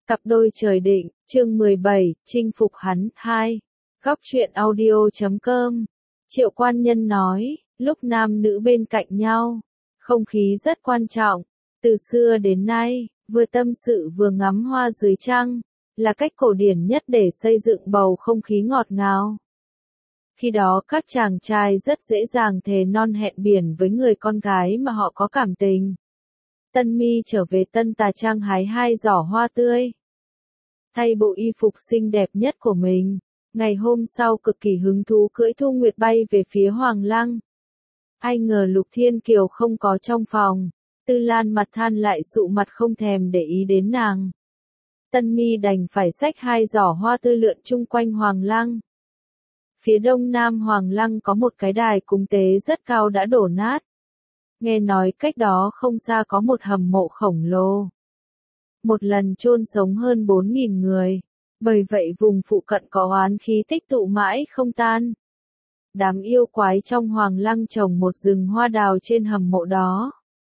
Cặp đôi trời định, chương 17, chinh phục hắn, 2. Góc truyện audio.com. Triệu Quan Nhân nói, lúc nam nữ bên cạnh nhau, không khí rất quan trọng. Từ xưa đến nay, vừa tâm sự vừa ngắm hoa dưới trăng, là cách cổ điển nhất để xây dựng bầu không khí ngọt ngào. Khi đó các chàng trai rất dễ dàng thề non hẹn biển với người con gái mà họ có cảm tình. Tân Mi trở về Tân Tà Trang hái 2 giỏ hoa tươi. Thay bộ y phục xinh đẹp nhất của mình, ngày hôm sau cực kỳ hứng thú cưỡi Thu Nguyệt bay về phía Hoàng Lăng. Ai ngờ Lục Thiên Kiều không có trong phòng, Tư Lan mặt than lại sụ mặt không thèm để ý đến nàng. Tân Mi đành phải xách 2 giỏ hoa tươi lượn chung quanh Hoàng Lăng. Phía đông nam Hoàng Lăng có một cái đài cúng tế rất cao đã đổ nát. Nghe nói cách đó không xa có một hầm mộ khổng lồ. Một lần chôn sống hơn 4.000 người. Bởi vậy vùng phụ cận có oán khí tích tụ mãi không tan. Đám yêu quái trong Hoàng Lăng trồng một rừng hoa đào trên hầm mộ đó.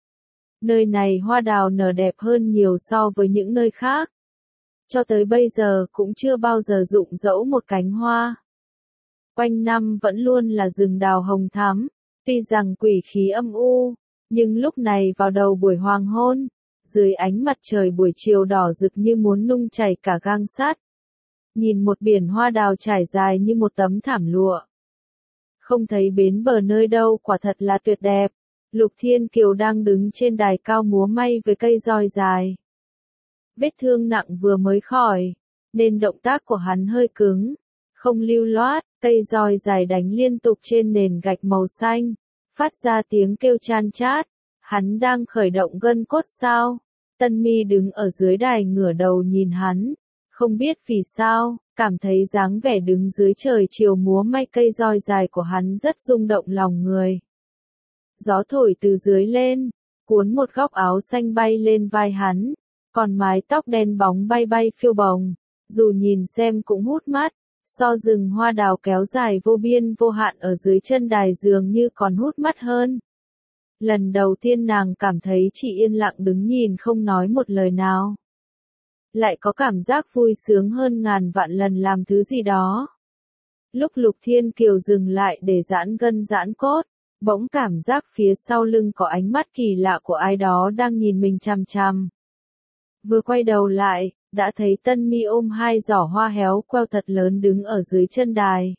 Nơi này hoa đào nở đẹp hơn nhiều so với những nơi khác. Cho tới bây giờ cũng chưa bao giờ rụng rẫu một cánh hoa. Quanh năm vẫn luôn là rừng đào hồng thắm, tuy rằng quỷ khí âm u, nhưng lúc này vào đầu buổi hoàng hôn, dưới ánh mặt trời buổi chiều đỏ rực như muốn nung chảy cả gang sắt. Nhìn một biển hoa đào trải dài như một tấm thảm lụa. Không thấy bến bờ nơi đâu, quả thật là tuyệt đẹp. Lục Thiên Kiều đang đứng trên đài cao múa may với cây roi dài. Vết thương nặng vừa mới khỏi, nên động tác của hắn hơi cứng, không lưu loát, cây roi dài đánh liên tục trên nền gạch màu xanh, phát ra tiếng kêu chan chát. Hắn đang khởi động gân cốt sao? Tân Mi đứng ở dưới đài ngửa đầu nhìn hắn, không biết vì sao, cảm thấy dáng vẻ đứng dưới trời chiều múa may cây roi dài của hắn rất rung động lòng người. Gió thổi từ dưới lên, cuốn một góc áo xanh bay lên vai hắn, còn mái tóc đen bóng bay bay phiêu bồng, dù nhìn xem cũng hút mắt, so rừng hoa đào kéo dài vô biên vô hạn ở dưới chân đài dường như còn hút mắt hơn. Lần đầu tiên nàng cảm thấy chỉ yên lặng đứng nhìn không nói một lời nào. Lại có cảm giác vui sướng hơn ngàn vạn lần làm thứ gì đó. Lúc Lục Thiên Kiều dừng lại để giãn gân giãn cốt, bỗng cảm giác phía sau lưng có ánh mắt kỳ lạ của ai đó đang nhìn mình chằm chằm. Vừa quay đầu lại, đã thấy Tân Mi ôm 2 giỏ hoa héo queo thật lớn đứng ở dưới chân đài.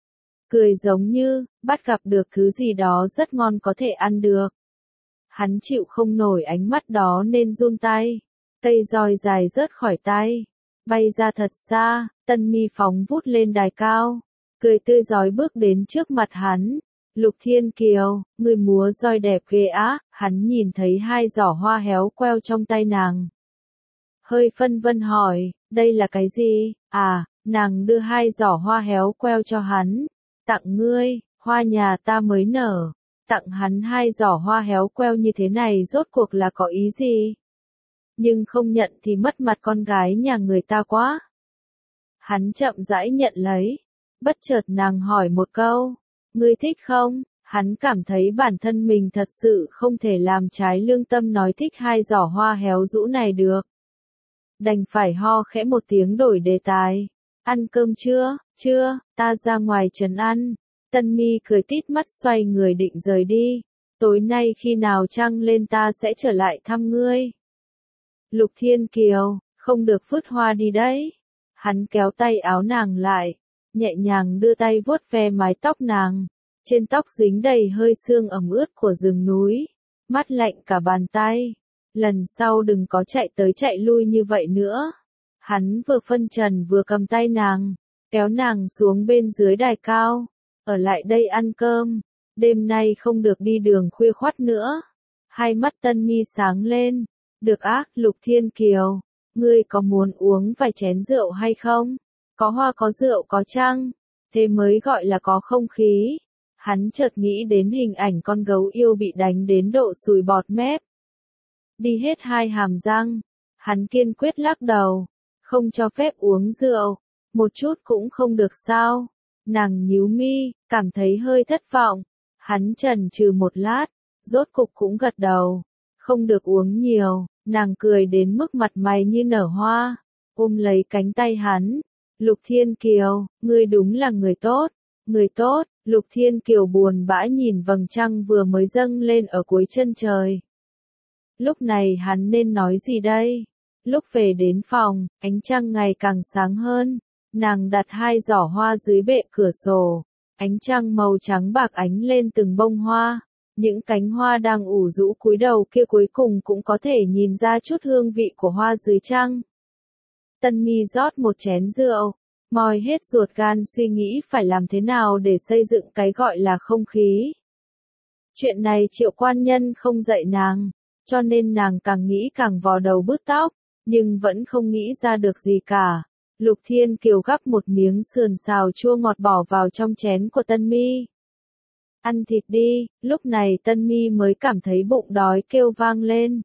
Cười giống như, bắt gặp được thứ gì đó rất ngon có thể ăn được. Hắn chịu không nổi ánh mắt đó nên run tay. Cây roi dài rớt khỏi tay, bay ra thật xa. Tân Mi phóng vút lên đài cao, cười tươi rói bước đến trước mặt hắn. Lục Thiên Kiều, người múa roi đẹp ghê á. Hắn nhìn thấy 2 giỏ hoa héo queo trong tay nàng. Hơi phân vân hỏi, đây là cái gì? À, nàng đưa 2 giỏ hoa héo queo cho hắn. Tặng ngươi, hoa nhà ta mới nở. Tặng hắn 2 giỏ hoa héo queo như thế này rốt cuộc là có ý gì? Nhưng không nhận thì mất mặt con gái nhà người ta quá. Hắn chậm rãi nhận lấy. Bất chợt nàng hỏi một câu, ngươi thích không? Hắn cảm thấy bản thân mình thật sự không thể làm trái lương tâm nói thích 2 giỏ hoa héo rũ này được. Đành phải ho khẽ một tiếng đổi đề tài. Ăn cơm chưa? Chưa, ta ra ngoài trấn ăn. Tân Mi cười tít mắt xoay người định rời đi. Tối nay khi nào trăng lên ta sẽ trở lại thăm ngươi. Lục Thiên Kiều, không được vứt hoa đi đấy. Hắn kéo tay áo nàng lại, nhẹ nhàng đưa tay vuốt ve mái tóc nàng. Trên tóc dính đầy hơi sương ẩm ướt của rừng núi. Mát lạnh cả bàn tay. Lần sau đừng có chạy tới chạy lui như vậy nữa. Hắn vừa phân trần vừa cầm tay nàng, kéo nàng xuống bên dưới đài cao. Ở lại đây ăn cơm, đêm nay không được đi đường khuya khoắt nữa. Hai mắt Tân Mi sáng lên. Được á, Lục Thiên Kiều, ngươi có muốn uống vài chén rượu hay không? Có hoa có rượu có trăng, thế mới gọi là có không khí. Hắn chợt nghĩ đến hình ảnh con gấu yêu bị đánh đến độ sùi bọt mép. Đi hết 2 hàm răng, hắn kiên quyết lắc đầu, không cho phép uống rượu, một chút cũng không được sao. Nàng nhíu mi, cảm thấy hơi thất vọng. Hắn chần chừ một lát, rốt cục cũng gật đầu. Không được uống nhiều, nàng cười đến mức mặt mày như nở hoa. ôm lấy cánh tay hắn. Lục Thiên Kiều, ngươi đúng là người tốt, người tốt. Lục Thiên Kiều buồn bã nhìn vầng trăng vừa mới dâng lên ở cuối chân trời. Lúc này hắn nên nói gì đây? Lúc về đến phòng, ánh trăng ngày càng sáng hơn. Nàng đặt 2 giỏ hoa dưới bệ cửa sổ. Ánh trăng màu trắng bạc ánh lên từng bông hoa. Những cánh hoa đang ủ rũ cúi đầu kia cuối cùng cũng có thể nhìn ra chút hương vị của hoa dưới trăng. Tân Mi rót một chén rượu, moi hết ruột gan suy nghĩ phải làm thế nào để xây dựng cái gọi là không khí. Chuyện này Triệu Quan Nhân không dạy nàng, cho nên nàng càng nghĩ càng vò đầu bứt tóc, nhưng vẫn không nghĩ ra được gì cả. Lục Thiên Kiều gắp một miếng sườn xào chua ngọt bỏ vào trong chén của Tân Mi. Ăn thịt đi, lúc này Tân Mi mới cảm thấy bụng đói kêu vang lên.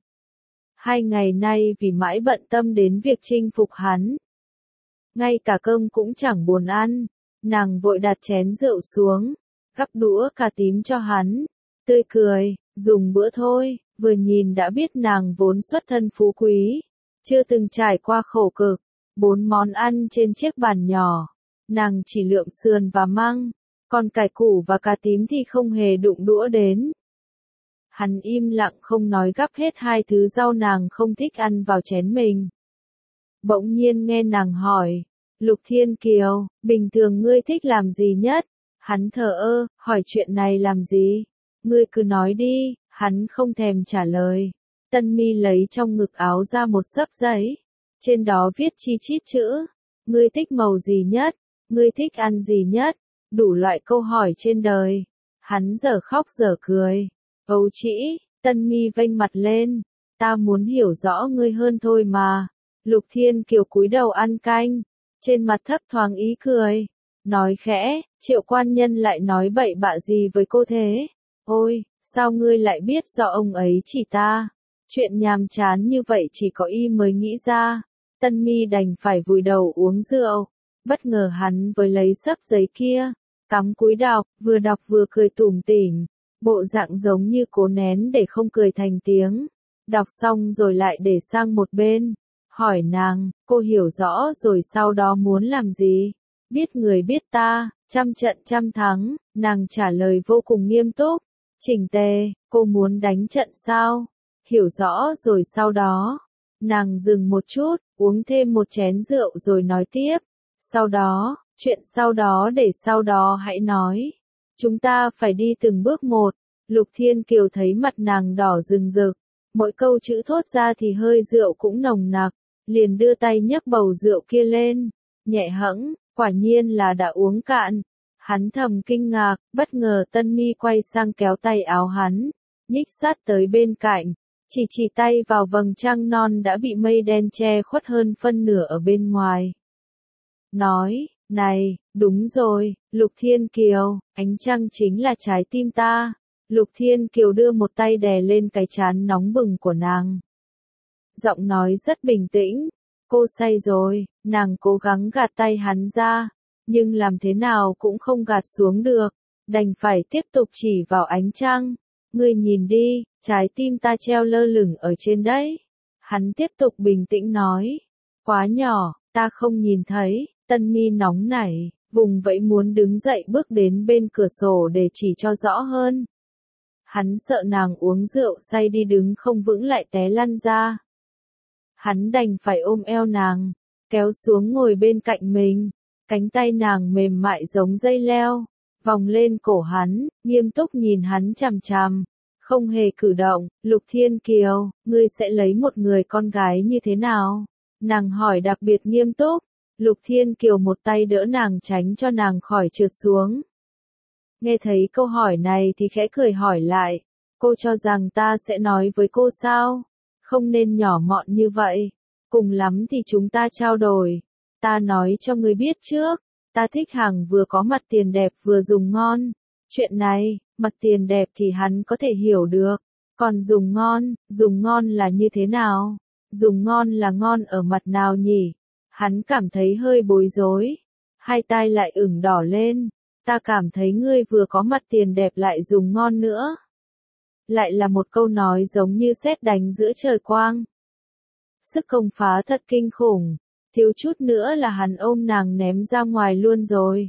2 ngày nay vì mãi bận tâm đến việc chinh phục hắn, ngay cả cơm cũng chẳng buồn ăn, nàng vội đặt chén rượu xuống, gắp đũa cà tím cho hắn, tươi cười, dùng bữa thôi, vừa nhìn đã biết nàng vốn xuất thân phú quý, chưa từng trải qua khổ cực. 4 món ăn trên chiếc bàn nhỏ, nàng chỉ lượm sườn và măng, còn cải củ và cà tím thì không hề đụng đũa đến. Hắn im lặng không nói gắp hết 2 thứ rau nàng không thích ăn vào chén mình. Bỗng nhiên nghe nàng hỏi, Lục Thiên Kiều, bình thường ngươi thích làm gì nhất? Hắn thờ ơ, hỏi chuyện này làm gì? Ngươi cứ nói đi, hắn không thèm trả lời. Tân Mi lấy trong ngực áo ra một xấp giấy, trên đó viết chi chít chữ. Ngươi thích màu gì nhất? Ngươi thích ăn gì nhất? Đủ loại câu hỏi trên đời. Hắn dở khóc dở cười. Ấu trĩ, Tân Mi vênh mặt lên. Ta muốn hiểu rõ ngươi hơn thôi mà. Lục Thiên Kiều cúi đầu ăn canh, trên mặt thấp thoáng ý cười, nói khẽ, Triệu Quan Nhân lại nói bậy bạ gì với cô thế? Ôi, sao ngươi lại biết do ông ấy chỉ ta? Chuyện nhàm chán như vậy chỉ có y mới nghĩ ra. Tân Mi đành phải vùi đầu uống rượu, bất ngờ hắn với lấy xấp giấy kia, cắm cúi đọc vừa cười tủm tỉm, bộ dạng giống như cố nén để không cười thành tiếng. Đọc xong rồi lại để sang một bên. Hỏi nàng, cô hiểu rõ rồi sau đó muốn làm gì? Biết người biết ta, trăm trận trăm thắng, nàng trả lời vô cùng nghiêm túc. Chỉnh tề, cô muốn đánh trận sao? Hiểu rõ rồi sau đó. Nàng dừng một chút, uống thêm một chén rượu rồi nói tiếp. Sau đó, chuyện sau đó để sau đó hãy nói. Chúng ta phải đi từng bước một. Lục Thiên Kiều thấy mặt nàng đỏ rừng rực. Mỗi câu chữ thốt ra thì hơi rượu cũng nồng nặc. Liền đưa tay nhấc bầu rượu kia lên, nhẹ hẫng, quả nhiên là đã uống cạn. Hắn thầm kinh ngạc, bất ngờ Tân Mi quay sang kéo tay áo hắn, nhích sát tới bên cạnh, chỉ tay vào vầng trăng non đã bị mây đen che khuất hơn phân nửa ở bên ngoài. Nói, này, đúng rồi, Lục Thiên Kiều, ánh trăng chính là trái tim ta. Lục Thiên Kiều đưa một tay đè lên cái trán nóng bừng của nàng. Giọng nói rất bình tĩnh, cô say rồi, nàng cố gắng gạt tay hắn ra, nhưng làm thế nào cũng không gạt xuống được, đành phải tiếp tục chỉ vào ánh trăng. Ngươi nhìn đi, trái tim ta treo lơ lửng ở trên đấy. Hắn tiếp tục bình tĩnh nói, quá nhỏ, ta không nhìn thấy. Tân Mi nóng nảy, vùng vẫy muốn đứng dậy bước đến bên cửa sổ để chỉ cho rõ hơn. Hắn sợ nàng uống rượu say đi đứng không vững lại té lăn ra. Hắn đành phải ôm eo nàng, kéo xuống ngồi bên cạnh mình, cánh tay nàng mềm mại giống dây leo, vòng lên cổ hắn, nghiêm túc nhìn hắn chằm chằm, không hề cử động. Lục Thiên Kiều, ngươi sẽ lấy một người con gái như thế nào? Nàng hỏi đặc biệt nghiêm túc. Lục Thiên Kiều một tay đỡ nàng tránh cho nàng khỏi trượt xuống. Nghe thấy câu hỏi này thì khẽ cười hỏi lại, cô cho rằng ta sẽ nói với cô sao? Không nên nhỏ mọn như vậy. Cùng lắm thì chúng ta trao đổi. Ta nói cho ngươi biết trước, ta thích hàng vừa có mặt tiền đẹp vừa dùng ngon. Chuyện này, mặt tiền đẹp thì hắn có thể hiểu được. Còn dùng ngon là như thế nào? Dùng ngon là ngon ở mặt nào nhỉ? Hắn cảm thấy hơi bối rối. Hai tai lại ửng đỏ lên. Ta cảm thấy ngươi vừa có mặt tiền đẹp lại dùng ngon nữa. Lại là một câu nói giống như sét đánh giữa trời quang. Sức công phá thật kinh khủng. thiếu chút nữa là hắn ôm nàng ném ra ngoài luôn rồi.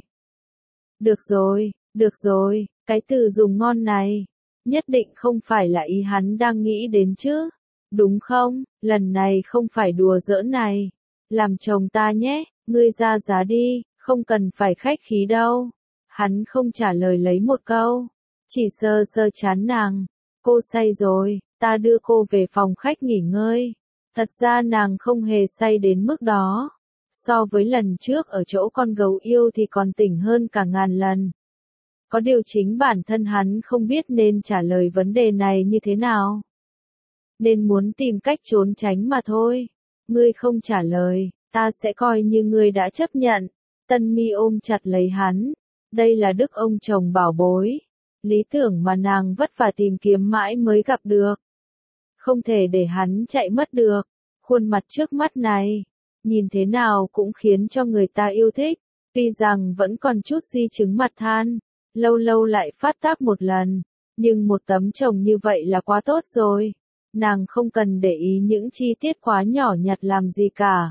Được rồi, cái từ dùng ngon này, nhất định không phải là ý hắn đang nghĩ đến chứ, đúng không, lần này không phải đùa giỡn này, làm chồng ta nhé, ngươi ra giá đi, không cần phải khách khí đâu. Hắn không trả lời lấy một câu, chỉ sờ sờ trán nàng, cô say rồi, ta đưa cô về phòng khách nghỉ ngơi. Thật ra nàng không hề say đến mức đó, so với lần trước ở chỗ con gấu yêu thì còn tỉnh hơn cả ngàn lần. Có điều chính bản thân hắn không biết nên trả lời vấn đề này như thế nào. Nên muốn tìm cách trốn tránh mà thôi. Ngươi không trả lời, ta sẽ coi như ngươi đã chấp nhận. Tân Mi ôm chặt lấy hắn. Đây là đức ông chồng bảo bối. Lý tưởng mà nàng vất vả tìm kiếm mãi mới gặp được. Không thể để hắn chạy mất được. Khuôn mặt trước mắt này, nhìn thế nào cũng khiến cho người ta yêu thích. Tuy rằng vẫn còn chút di chứng mặt than, lâu lâu lại phát tác một lần, nhưng một tấm chồng như vậy là quá tốt rồi. Nàng không cần để ý những chi tiết quá nhỏ nhặt làm gì cả.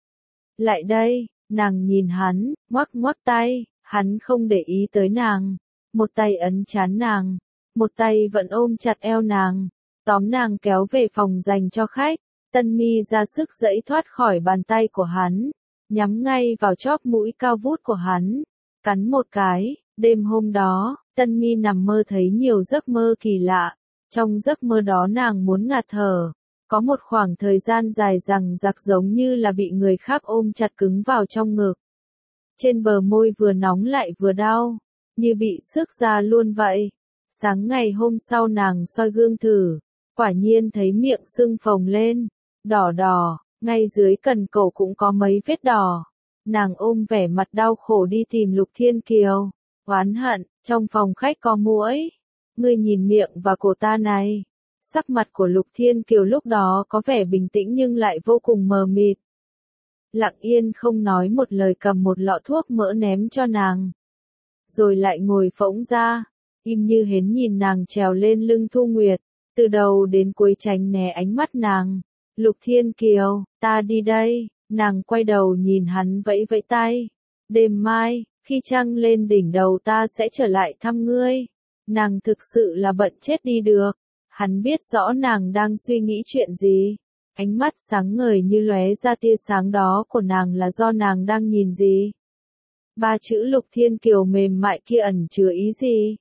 Lại đây, nàng nhìn hắn, ngoắc ngoắc tay, hắn không để ý tới nàng. Một tay ấn trán nàng, một tay vẫn ôm chặt eo nàng, tóm nàng kéo về phòng dành cho khách. Tân Mi ra sức giãy thoát khỏi bàn tay của hắn, nhắm ngay vào chóp mũi cao vút của hắn, cắn một cái. Đêm hôm đó, Tân Mi nằm mơ thấy nhiều giấc mơ kỳ lạ. Trong giấc mơ đó nàng muốn ngạt thở, có một khoảng thời gian dài dằng dặc giống như là bị người khác ôm chặt cứng vào trong ngực. Trên bờ môi vừa nóng lại vừa đau, như bị xước ra luôn vậy. Sáng ngày hôm sau nàng soi gương thử, quả nhiên thấy miệng sưng phồng lên, đỏ đỏ, ngay dưới cần cổ cũng có mấy vết đỏ. Nàng ôm vẻ mặt đau khổ đi tìm Lục Thiên Kiều, oán hận, trong phòng khách có muỗi. Ngươi nhìn miệng và cổ ta này. Sắc mặt của Lục Thiên Kiều lúc đó có vẻ bình tĩnh nhưng lại vô cùng mờ mịt. Lặng yên không nói một lời cầm một lọ thuốc mỡ ném cho nàng. Rồi lại ngồi phỗng ra, im như hến nhìn nàng trèo lên lưng Thu Nguyệt, từ đầu đến cuối tránh né ánh mắt nàng. Lục Thiên Kiều, ta đi đây, nàng quay đầu nhìn hắn vẫy vẫy tay. Đêm mai, khi trăng lên đỉnh đầu ta sẽ trở lại thăm ngươi. Nàng thực sự là bận chết đi được. Hắn biết rõ nàng đang suy nghĩ chuyện gì. Ánh mắt sáng ngời như lóe ra tia sáng đó của nàng là do nàng đang nhìn gì. Ba chữ Lục Thiên Kiều mềm mại kia ẩn chứa ý gì?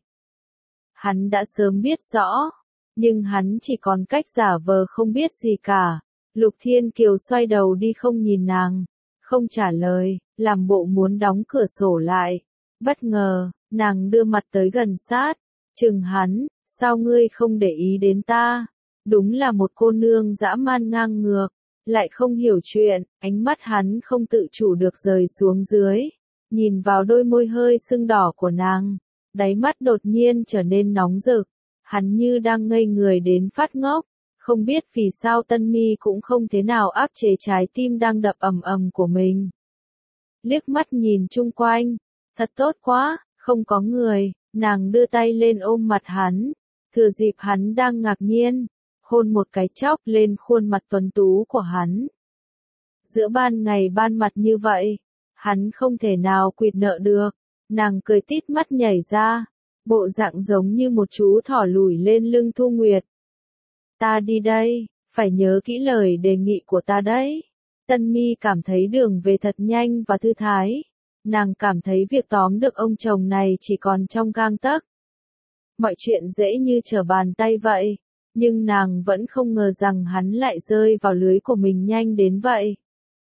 Hắn đã sớm biết rõ, nhưng hắn chỉ còn cách giả vờ không biết gì cả. Lục Thiên Kiều xoay đầu đi không nhìn nàng, không trả lời, làm bộ muốn đóng cửa sổ lại. Bất ngờ, nàng đưa mặt tới gần sát, chừng hắn, sao ngươi không để ý đến ta? Đúng là một cô nương dã man ngang ngược, lại không hiểu chuyện. Ánh mắt hắn không tự chủ được rời xuống dưới, nhìn vào đôi môi hơi sưng đỏ của nàng, đáy mắt đột nhiên trở nên nóng rực. Hắn như đang ngây người đến phát ngốc, không biết vì sao Tân Mi cũng không thế nào áp chế trái tim đang đập ầm ầm của mình. Liếc mắt nhìn chung quanh, thật tốt quá, không có người. Nàng đưa tay lên ôm mặt hắn, thừa dịp hắn đang ngạc nhiên, hôn một cái chóc lên khuôn mặt tuấn tú của hắn. Giữa ban ngày ban mặt như vậy, hắn không thể nào quỵt nợ được. Nàng cười tít mắt nhảy ra, bộ dạng giống như một chú thỏ lùi lên lưng Thu Nguyệt. Ta đi đây, phải nhớ kỹ lời đề nghị của ta đấy. Tân Mi cảm thấy đường về thật nhanh và thư thái. Nàng cảm thấy việc tóm được ông chồng này chỉ còn trong gang tấc. Mọi chuyện dễ như trở bàn tay vậy, nhưng nàng vẫn không ngờ rằng hắn lại rơi vào lưới của mình nhanh đến vậy.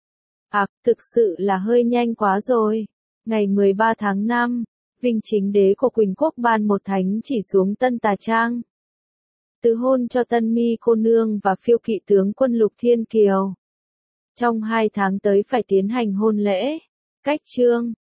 Thực sự là hơi nhanh quá rồi. Ngày 13 tháng 5, Vinh Chính Đế của Quỳnh Quốc ban một thánh chỉ xuống Tân Tà Trang. Từ hôn cho Tân Mi cô nương và phiêu kỵ tướng quân Lục Thiên Kiều. Trong 2 tháng tới phải tiến hành hôn lễ. Cách chương